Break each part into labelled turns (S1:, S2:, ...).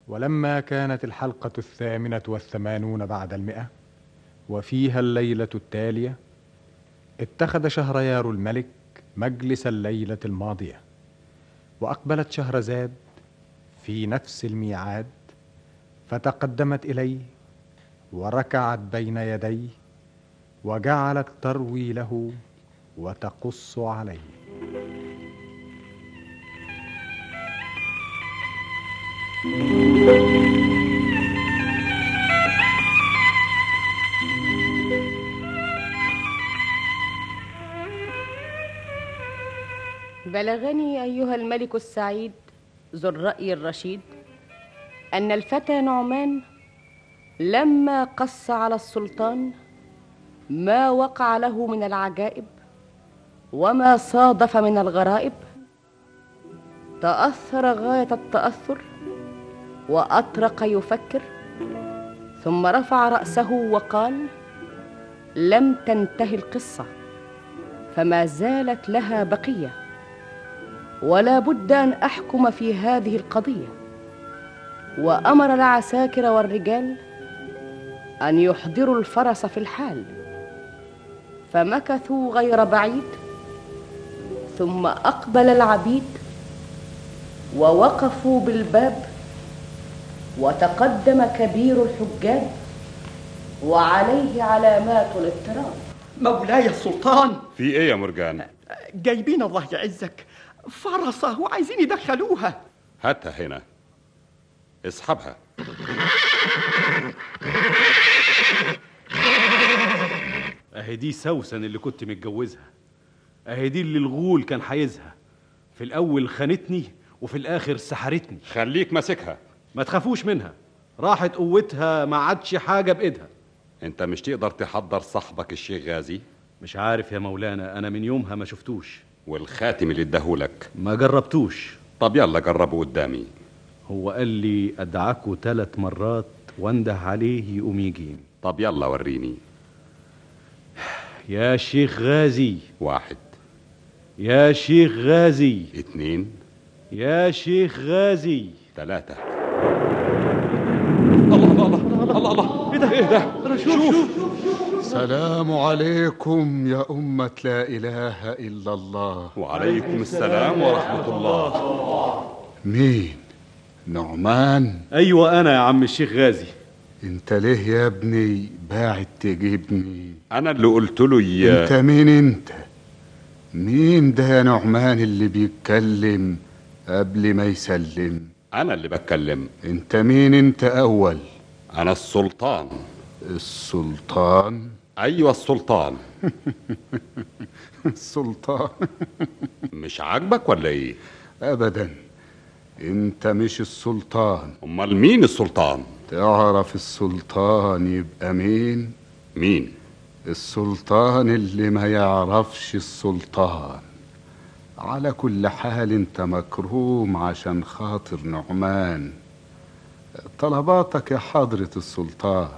S1: ولما كانت الحلقة 88 بعد 100 وفيها الليلة التالية، اتخذ شهريار الملك مجلس الليلة الماضية، وأقبلت شهرزاد في نفس الميعاد، فتقدمت إليه وركعت بين يديه وجعلت تروي له وتقص عليه.
S2: بلغني أيها الملك السعيد ذو الرأي الرشيد أن الفتى نعمان لما قص على السلطان ما وقع له من العجائب وما صادف من الغرائب، تأثر غاية التأثر وأطرق يفكر، ثم رفع رأسه وقال: لم تنتهي القصة، فما زالت لها بقية، ولا بد أن أحكم في هذه القضية. وأمر العساكر والرجال أن يحضروا الفرس في الحال، فمكثوا غير بعيد، ثم أقبل العبيد ووقفوا بالباب، وتقدم كبير الحجاج وعليه علامات الاضطراب.
S3: مولاي السلطان،
S4: في ايه يا مرجان؟
S3: جايبين الله يعزك فرسه وعايزين يدخلوها.
S4: هاتها هنا، اسحبها.
S5: اهي دي سوسن اللي كنت متجوزها، اهي دي اللي الغول كان حايزها. في الاول خانتني وفي الاخر سحرتني.
S4: خليك ماسكها.
S5: ما تخافوش منها، راحت قوتها، ما عادش حاجه بايدها.
S4: انت مش تقدر تحضر صاحبك الشيخ غازي؟
S5: مش عارف يا مولانا، انا من يومها ما شفتوش.
S4: والخاتم اللي اداهولك
S5: ما جربتوش.
S4: طب يلا جربه قدامي.
S5: هو قال لي ادعكوا 3 مرات وانده عليه يقوم يجيني.
S4: طب يلا وريني.
S5: يا شيخ غازي.
S4: 1.
S5: يا شيخ غازي.
S4: 2.
S5: يا شيخ غازي.
S4: 3. الله الله الله الله، ايه ده ايه ده؟ شوف.
S6: السلام عليكم يا أمة لا إله إلا الله.
S4: وعليكم السلام ورحمة الله.
S6: مين؟ نعمان؟
S5: أيوة أنا يا عم الشيخ غازي.
S6: انت ليه يا ابني باعت تجيبني؟
S4: أنا اللي قلت له
S6: انت مين انت؟ مين ده يا نعمان اللي بيتكلم قبل ما يسلم؟
S4: أنا اللي بتكلم.
S6: انت مين انت أول؟
S4: أنا السلطان.
S6: السلطان؟
S4: أيوة السلطان.
S6: السلطان.
S4: مش عاجبك ولا إيه؟
S6: أبدا، انت مش السلطان.
S4: أمال مين السلطان؟
S6: تعرف السلطان يبقى مين؟
S4: مين؟
S6: السلطان اللي ما يعرفش السلطان. على كل حال انت مكروم عشان خاطر نعمان. طلباتك يا حضرة السلطان.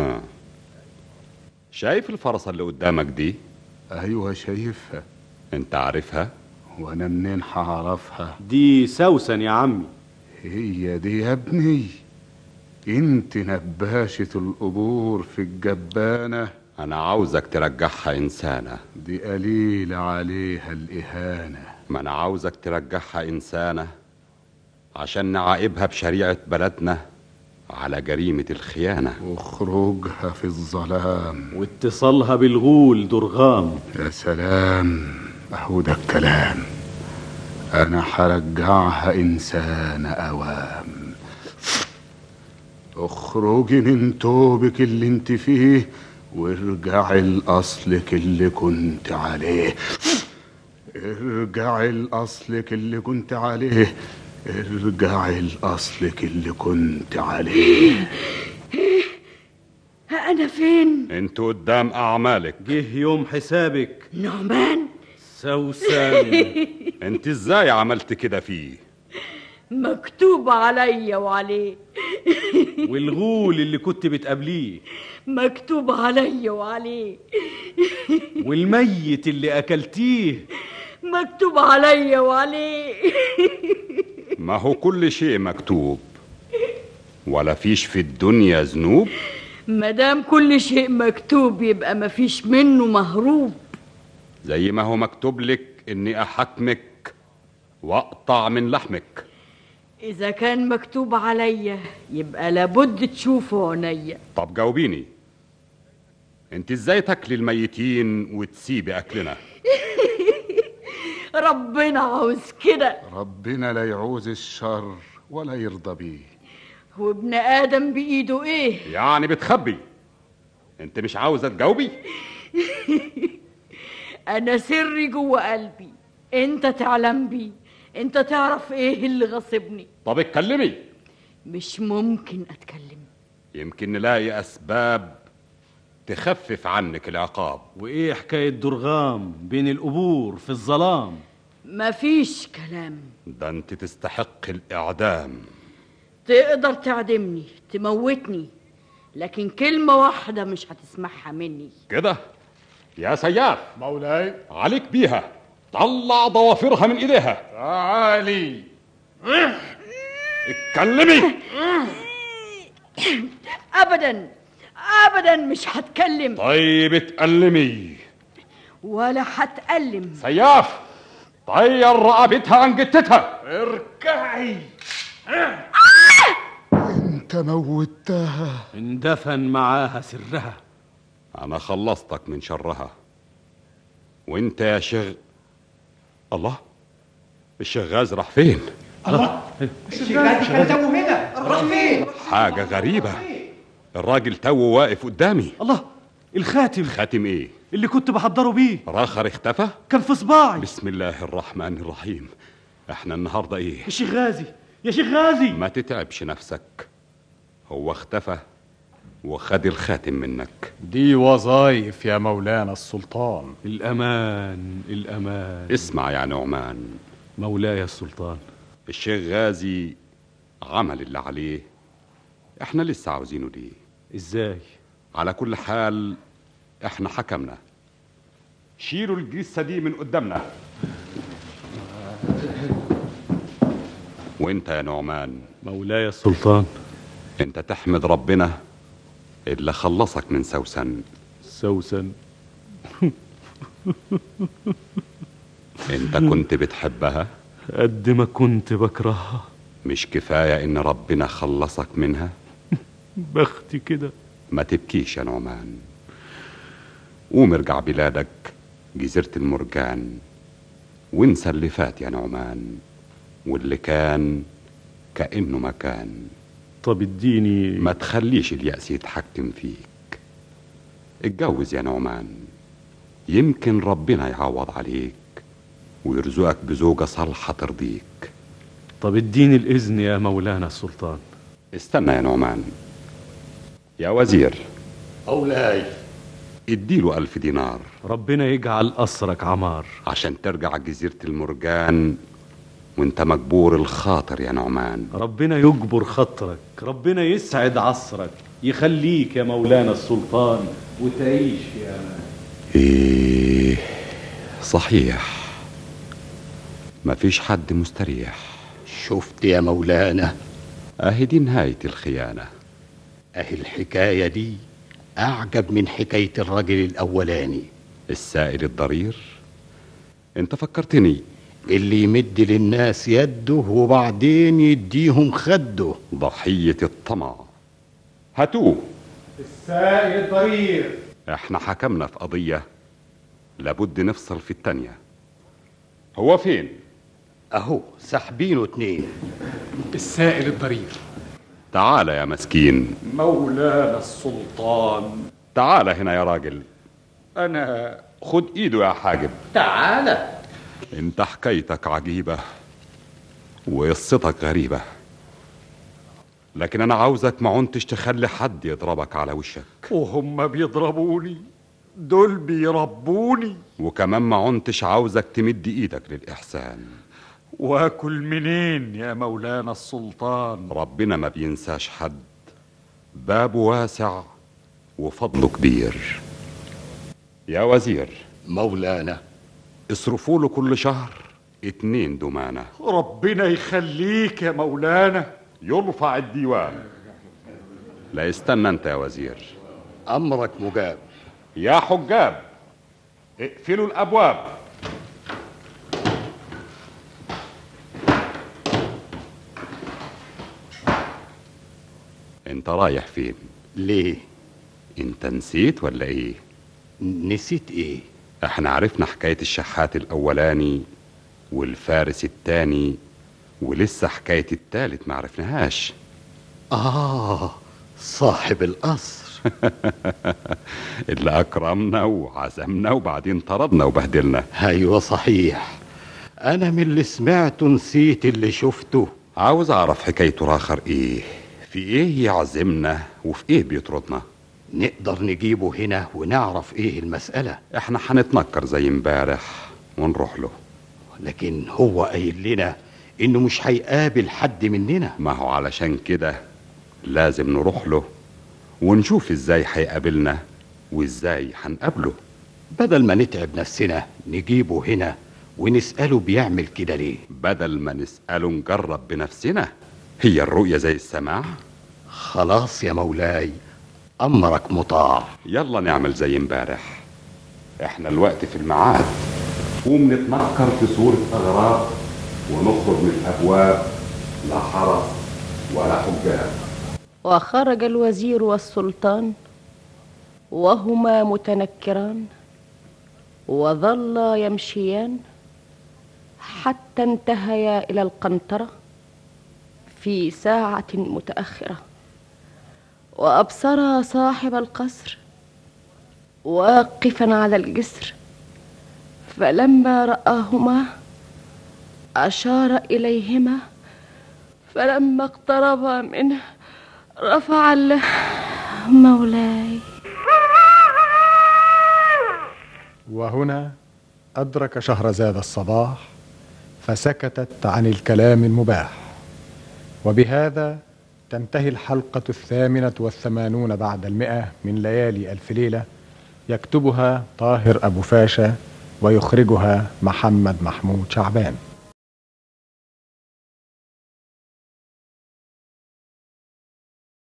S4: شايف الفرصة اللي قدامك دي؟
S6: ايوه شايفها.
S4: انت عارفها؟
S6: وانا منين هعرفها؟
S5: دي سوسن يا عمي.
S6: هي دي يا ابني؟ انت نباشة القبور في الجبانة.
S4: انا عاوزك ترجعها انسانة.
S6: دي قليل عليها الاهانة.
S4: ما انا عاوزك ترجعها انسانة عشان نعاقبها بشريعة بلدنا على جريمة الخيانة،
S6: وخروجها في الظلام،
S5: واتصالها بالغول درغام.
S6: يا سلام، اهو ده الكلام. انا هرجعها انسانة اوام. اخرجي من توبك اللي انت فيه وارجعي لاصلك اللي كنت عليه. ارجعي لاصلك اللي كنت عليه. ارجعي لاصلك اللي كنت عليه.
S7: أنا فين؟
S4: انت قدام اعمالك.
S5: جه يوم حسابك.
S7: نعمان
S5: سوسن.
S4: انت ازاي عملت كده فيه؟
S7: مكتوب عليا وعليه.
S5: والغول اللي كنت بتقابليه
S7: مكتوب عليا وعليه.
S5: والميت اللي اكلتيه
S7: مكتوب عليا وعليه.
S4: ما هو كل شيء مكتوب. ولا فيش في الدنيا ذنوب؟
S7: مادام كل شيء مكتوب يبقى مفيش منه مهروب.
S4: زي ما هو مكتوب لك اني احاكمك واقطع من لحمك.
S7: إذا كان مكتوب عليا يبقى لابد تشوفه عينيا.
S4: طب جاوبيني، انت ازاي تاكلي الميتين وتسيبي اكلنا؟
S7: ربنا عاوز كده.
S6: ربنا لا يعوز الشر ولا يرضى بيه.
S7: وابن آدم بإيده إيه؟
S4: يعني بتخبي؟ انت مش عاوزة تجاوبي؟
S7: أنا سري جوه قلبي، أنت تعلم بيه، أنت تعرف إيه اللي غصبني.
S4: طب اتكلمي.
S7: مش ممكن أتكلم.
S4: يمكن نلاقي أسباب تخفف عنك العقاب.
S5: وايه حكاية درغام بين القبور في الظلام؟
S7: مفيش كلام.
S4: ده انت تستحق الإعدام.
S7: تقدر تعدمني تموتني، لكن كلمة واحدة مش هتسمعها مني.
S4: كده يا سياف.
S6: مولاي.
S4: عليك بيها، طلع ضوافرها من ايديها.
S6: تعالي.
S4: اتكلمي.
S7: أبدا أبدا مش هتكلم.
S4: طيب اتكلمي.
S7: ولا هتألم.
S4: سياف، طير رقبتها عن جتتها.
S6: اركعي. انت موتها.
S5: اندفن معاها سرها.
S4: انا خلصتك من شرها. وانت يا الله، الشغاز راح فين؟
S3: الله، الشغال كان تو هنا، راح فين؟
S4: حاجة غريبة، الراجل تو واقف قدامي.
S5: الله، الخاتم.
S4: خاتم ايه؟
S5: اللي كنت بحضره بيه.
S4: راخر اختفى؟
S5: كان في صباعي.
S4: بسم الله الرحمن الرحيم. احنا النهاردة ايه؟
S5: يا شيخ غازي، يا شيخ غازي.
S4: ما تتعبش نفسك، هو اختفى وخد الخاتم منك.
S1: دي وظايف يا مولانا السلطان.
S5: الأمان الأمان.
S4: اسمع يا نعمان.
S5: مولاي السلطان،
S4: الشيخ غازي عمل اللي عليه، احنا لسه عاوزينه ليه؟
S5: ازاي؟
S4: على كل حال احنا حكمنا. شيلوا الجثة دي من قدامنا. وانت يا نعمان.
S5: مولاي السلطان،
S4: انت تحمد ربنا اللي خلصك من سوسن.
S5: سوسن؟
S4: انت كنت بتحبها
S5: قد ما كنت بكرهها.
S4: مش كفاية ان ربنا خلصك منها؟
S5: بختي كده.
S4: ما تبكيش يا نعمان، قوم ارجع بلادك جزيرة المرجان، وانسى اللي فات يا نعمان، واللي كان كأنه ما كان.
S5: طب اديني.
S4: ما تخليش اليأس يتحكم فيك. اتجوز يا نعمان، يمكن ربنا يعوض عليك ويرزقك بزوجة صالحة ترضيك.
S5: طب اديني الإذن يا مولانا السلطان.
S4: استنى يا نعمان. يا وزير.
S6: مولاي.
S4: اديله 1000 دينار.
S5: ربنا يجعل أسرك عمار.
S4: عشان ترجع جزيرة المرجان وانت مجبور الخاطر يا نعمان.
S5: ربنا يجبر خاطرك، ربنا يسعد عصرك، يخليك يا مولانا السلطان وتعيش يا أمان.
S4: ايه صحيح، مفيش حد مستريح.
S8: شفت يا مولانا؟
S4: اهي دي نهاية الخيانة.
S8: اهي الحكاية دي اعجب من حكاية الرجل الاولاني
S4: السائل الضرير. انت فكرتني.
S8: اللي يمد للناس يده وبعدين يديهم خده.
S4: ضحية الطمع. هاتوه.
S1: السائل الضرير.
S4: احنا حكمنا في قضية لابد نفصل في التانية. هو فين؟
S8: اهو ساحبينه 2.
S1: السائل الضرير.
S4: تعال يا مسكين.
S6: مولانا السلطان.
S4: تعال هنا يا راجل.
S6: أنا
S4: خد ايده يا حاجب.
S8: تعالى.
S4: انت حكايتك عجيبة وقصتك غريبة، لكن انا عاوزك ما عنتش تخلي حد يضربك على وشك.
S6: وهم بيضربوني، دول بيربوني.
S4: وكمان ما عنتش عاوزك تمد ايدك للإحسان.
S6: واكل منين يا مولانا السلطان؟
S4: ربنا ما بينساش حد، بابه واسع وفضله كبير. يا وزير.
S8: مولانا.
S4: اصرفوا له كل شهر 2 دمانة.
S6: ربنا يخليك يا مولانا.
S4: يرفع الديوان. لا استنى انت يا وزير.
S8: أمرك مجاب.
S4: يا حجاب اقفلوا الابواب. انت رايح فين؟
S8: ليه؟
S4: انت نسيت ولا ايه؟
S8: نسيت ايه؟
S4: احنا عرفنا حكاية الشحات الاولاني والفارس التاني، ولسه حكاية التالت ما عرفناهاش.
S8: صاحب القصر.
S4: اللي اكرمنا وعزمنا وبعدين طردنا وبهدلنا.
S8: ايوه صحيح، انا من اللي سمعته نسيت اللي شفته.
S4: عاوز اعرف حكايته راخر ايه، في ايه يعزمنا وفي ايه بيطردنا.
S8: نقدر نجيبه هنا ونعرف ايه المسألة.
S4: احنا هنتنكر زي امبارح ونروح له.
S8: لكن هو قايل لنا انه مش هيقابل حد مننا.
S4: ما هو علشان كده لازم نروح له ونشوف ازاي هيقابلنا وازاي هنقابله.
S8: بدل ما نتعب نفسنا نجيبه هنا ونسأله بيعمل كده ليه.
S4: بدل ما نسأله نجرب بنفسنا. هي الرؤية زي السماع؟
S8: خلاص يا مولاي، أمرك مطاع.
S4: يلا نعمل زي امبارح. احنا الوقت في الميعاد. قوم نتنكر في صورة أغراب ونخرج من الأبواب، لا حرس ولا حجاب.
S2: وخرج الوزير والسلطان وهما متنكران، وظلا يمشيان حتى انتهيا إلى القنطرة في ساعة متأخرة، وأبصرا صاحب القصر واقفا على الجسر، فلما رآهما أشار إليهما، فلما اقتربا منه رفع مولاي.
S1: وهنا أدرك شهرزاد الصباح فسكتت عن الكلام المباح. وبهذا تنتهي الحلقة 88 بعد 100 من ليالي ألف ليلة، يكتبها طاهر أبو فاشا ويخرجها محمد محمود شعبان.